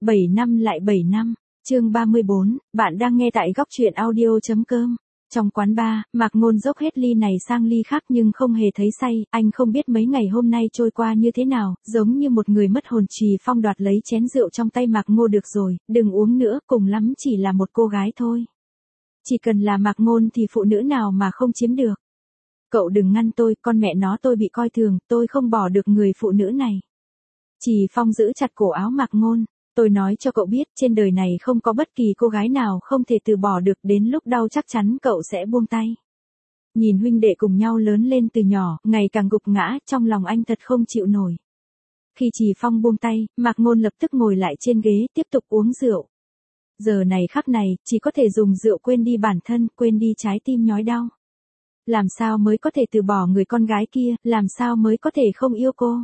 7 năm lại 7 năm, chương 34, bạn đang nghe tại góc truyện audio.com. Trong quán bar, Mạc Ngôn dốc hết ly này sang ly khác nhưng không hề thấy say, anh không biết mấy ngày hôm nay trôi qua như thế nào, giống như một người mất hồn. Trì Phong đoạt lấy chén rượu trong tay Mạc Ngôn. Được rồi, đừng uống nữa, cùng lắm chỉ là một cô gái thôi. Chỉ cần là Mạc Ngôn thì phụ nữ nào mà không chiếm được. Cậu đừng ngăn tôi, con mẹ nó tôi bị coi thường, tôi không bỏ được người phụ nữ này. Trì Phong giữ chặt cổ áo Mạc Ngôn. Tôi nói cho cậu biết, trên đời này không có bất kỳ cô gái nào không thể từ bỏ được, đến lúc đau chắc chắn cậu sẽ buông tay. Nhìn huynh đệ cùng nhau lớn lên từ nhỏ, ngày càng gục ngã, trong lòng anh thật không chịu nổi. Khi Trì Phong buông tay, Mạc Ngôn lập tức ngồi lại trên ghế, tiếp tục uống rượu. Giờ này khắc này, chỉ có thể dùng rượu quên đi bản thân, quên đi trái tim nhói đau. Làm sao mới có thể từ bỏ người con gái kia, làm sao mới có thể không yêu cô?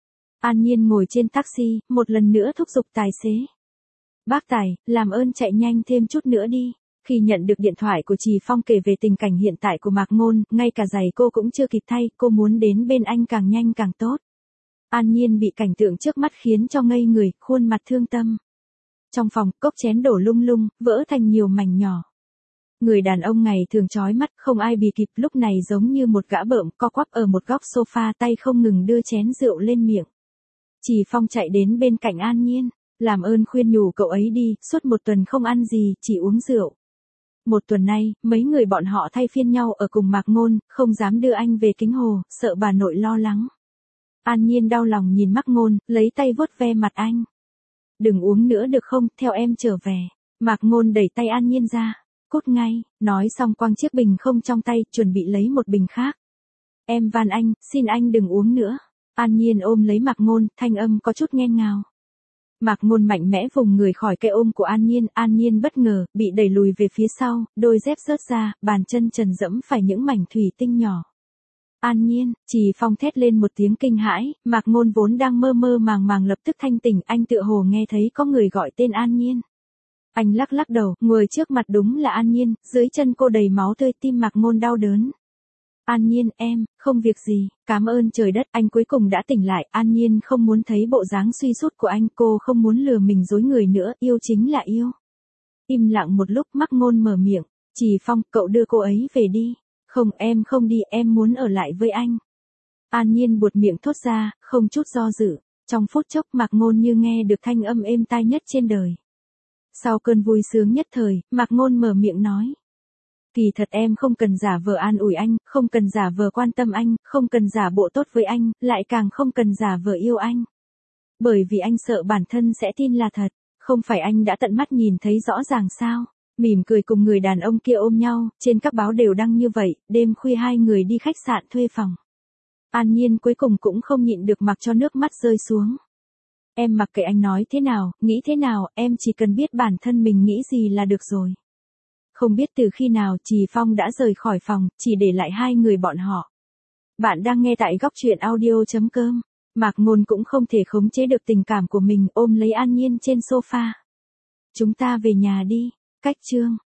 An Nhiên ngồi trên taxi, một lần nữa thúc giục tài xế. Bác tài, làm ơn chạy nhanh thêm chút nữa đi. Khi nhận được điện thoại của Trì Phong kể về tình cảnh hiện tại của Mạc Ngôn, ngay cả giày cô cũng chưa kịp thay, cô muốn đến bên anh càng nhanh càng tốt. An Nhiên bị cảnh tượng trước mắt khiến cho ngây người, khuôn mặt thương tâm. Trong phòng, cốc chén đổ lung lung, vỡ thành nhiều mảnh nhỏ. Người đàn ông ngày thường chói mắt, không ai bì kịp, lúc này giống như một gã bợm, co quắp ở một góc sofa, tay không ngừng đưa chén rượu lên miệng. Trì Phong chạy đến bên cạnh An Nhiên, làm ơn khuyên nhủ cậu ấy đi, suốt một tuần không ăn gì, chỉ uống rượu. Một tuần nay, mấy người bọn họ thay phiên nhau ở cùng Mạc Ngôn, không dám đưa anh về Kính Hồ, sợ bà nội lo lắng. An Nhiên đau lòng nhìn Mạc Ngôn, lấy tay vuốt ve mặt anh. Đừng uống nữa được không, theo em trở về. Mạc Ngôn đẩy tay An Nhiên ra, cút ngay, nói xong quăng chiếc bình không trong tay, chuẩn bị lấy một bình khác. Em van anh, xin anh đừng uống nữa. An Nhiên ôm lấy Mạc Ngôn, thanh âm có chút nghẹn ngào. Mạc Ngôn mạnh mẽ vùng người khỏi cái ôm của An Nhiên bất ngờ, bị đẩy lùi về phía sau, đôi dép rớt ra, bàn chân trần dẫm phải những mảnh thủy tinh nhỏ. An Nhiên, Trì Phong thét lên một tiếng kinh hãi, Mạc Ngôn vốn đang mơ mơ màng màng lập tức thanh tỉnh, anh tựa hồ nghe thấy có người gọi tên An Nhiên. Anh lắc lắc đầu, người trước mặt đúng là An Nhiên, dưới chân cô đầy máu tươi, tim Mạc Ngôn đau đớn. An Nhiên, em, không việc gì, cảm ơn trời đất, anh cuối cùng đã tỉnh lại. An Nhiên không muốn thấy bộ dáng suy sút của anh, cô không muốn lừa mình dối người nữa, yêu chính là yêu. Im lặng một lúc, Mạc Ngôn mở miệng, Trì Phong, cậu đưa cô ấy về đi. Không, em không đi, em muốn ở lại với anh. An Nhiên buột miệng thốt ra, không chút do dự. Trong phút chốc, Mạc Ngôn như nghe được thanh âm êm tai nhất trên đời. Sau cơn vui sướng nhất thời, Mạc Ngôn mở miệng nói. Kỳ thật em không cần giả vờ an ủi anh, không cần giả vờ quan tâm anh, không cần giả bộ tốt với anh, lại càng không cần giả vờ yêu anh. Bởi vì anh sợ bản thân sẽ tin là thật, không phải anh đã tận mắt nhìn thấy rõ ràng sao? Mỉm cười cùng người đàn ông kia ôm nhau, trên các báo đều đăng như vậy, đêm khuya hai người đi khách sạn thuê phòng. An Nhiên cuối cùng cũng không nhịn được mặc cho nước mắt rơi xuống. Em mặc kệ anh nói thế nào, nghĩ thế nào, em chỉ cần biết bản thân mình nghĩ gì là được rồi. Không biết từ khi nào Trì Phong đã rời khỏi phòng, chỉ để lại hai người bọn họ. Bạn đang nghe tại góc truyện audio.com. Mạc Ngôn cũng không thể khống chế được tình cảm của mình, ôm lấy An Nhiên trên sofa. Chúng ta về nhà đi. Cách chương